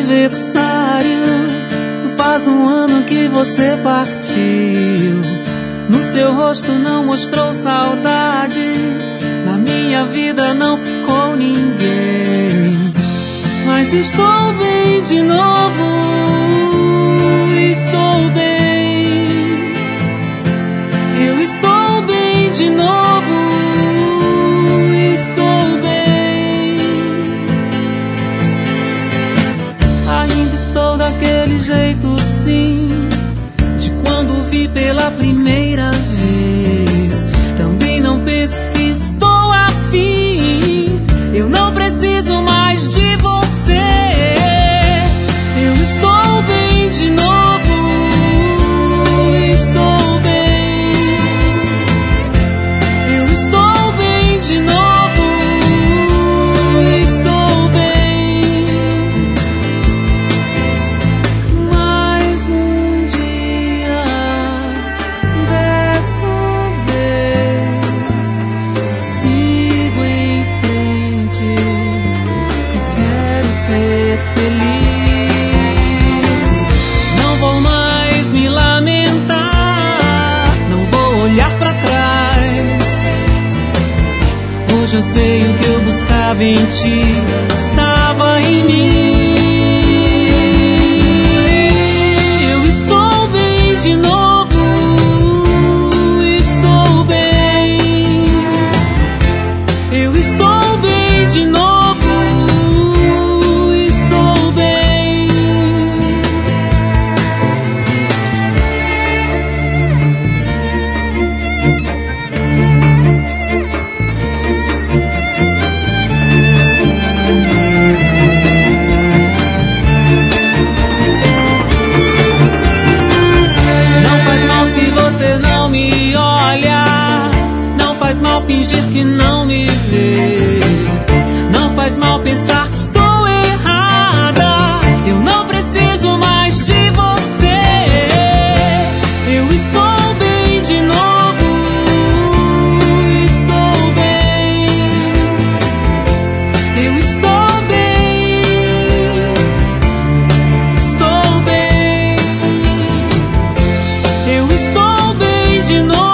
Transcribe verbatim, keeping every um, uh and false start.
aniversário, faz um ano que você partiu. No seu rosto não mostrou saudade, na minha vida não ficou ninguém. Mas estou bem de novo, estou bem. Eu estou bem de novo, estou bem. Ainda estou daquele jeito sim, de quando vi pela primeira vez. Também não penso que estou afim, eu não preciso mais de você. Eu estou bem de novo, estou bem. Eu estou bem de novo, estou bem. Mais um dia dessa vez, sigo em frente e quero ser feliz. Não vou mais me lamentar, não vou olhar pra trás. Hoje eu sei o que eu buscava em ti estava em mim. Eu estou bem de novo, estou bem. Eu estou bem de novo, estou bem. Não faz mal se você não me olha, não faz mal fingir que não me vê, não faz mal pensar que estou errada. Eu não preciso mais de você. Eu estou bem de novo, estou bem. Eu estou bem, estou bem. Eu estou bem de novo.